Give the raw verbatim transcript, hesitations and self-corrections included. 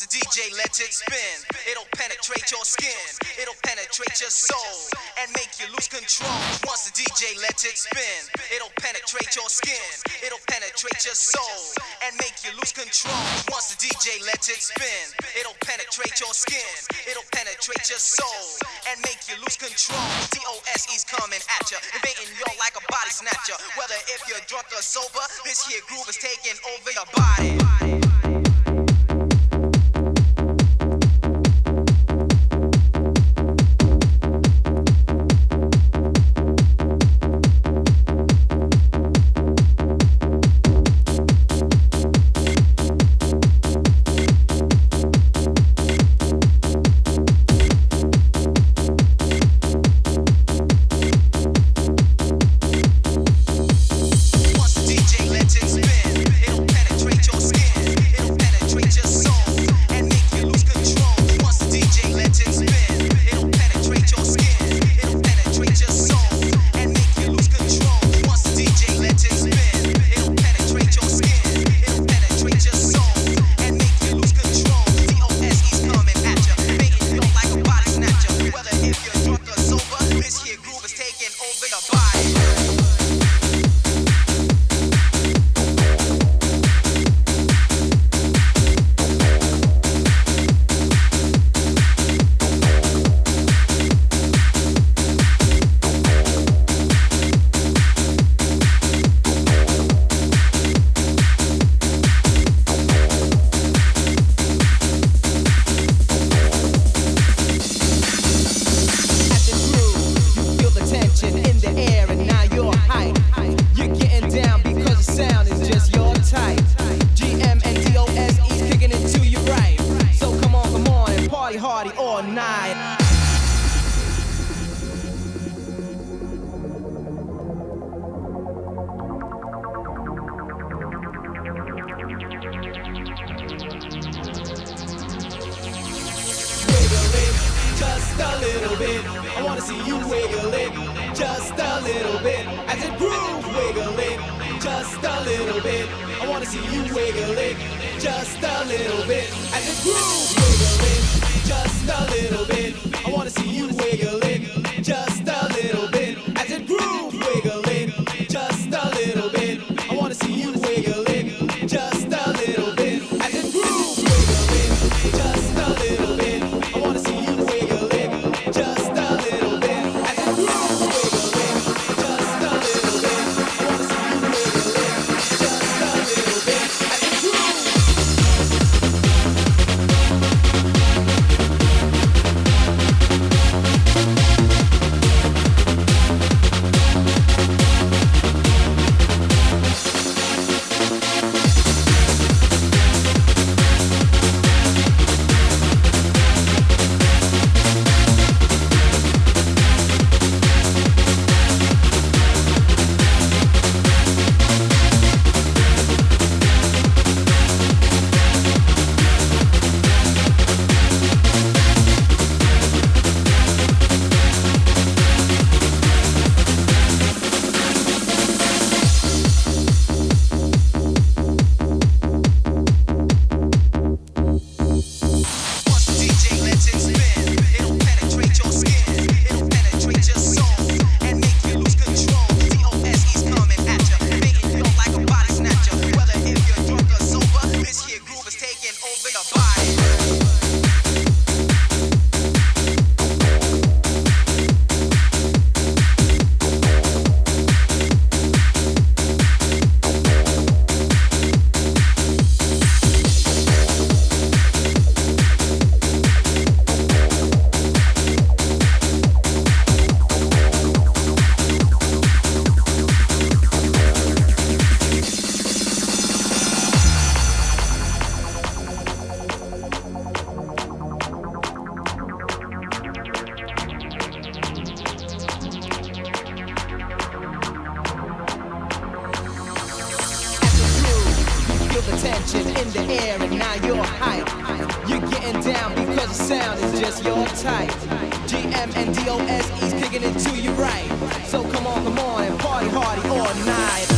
the D J lets it spin, it'll penetrate your skin, it'll penetrate your soul, and make you lose control. Once the D J lets it spin, it'll penetrate your skin, it'll penetrate your soul, and make you lose control. Once the D J lets it spin, it'll penetrate your skin, it'll penetrate your soul, and make you lose control. D O S E's coming at ya, invading you like a body snatcher. Whether if you're drunk or sober, this here groove is taking over your body. in the air and now you're hype. You're getting down because the sound is just your type. G M and D O S E's kicking it to you right. So come on, come on and party hardy all night.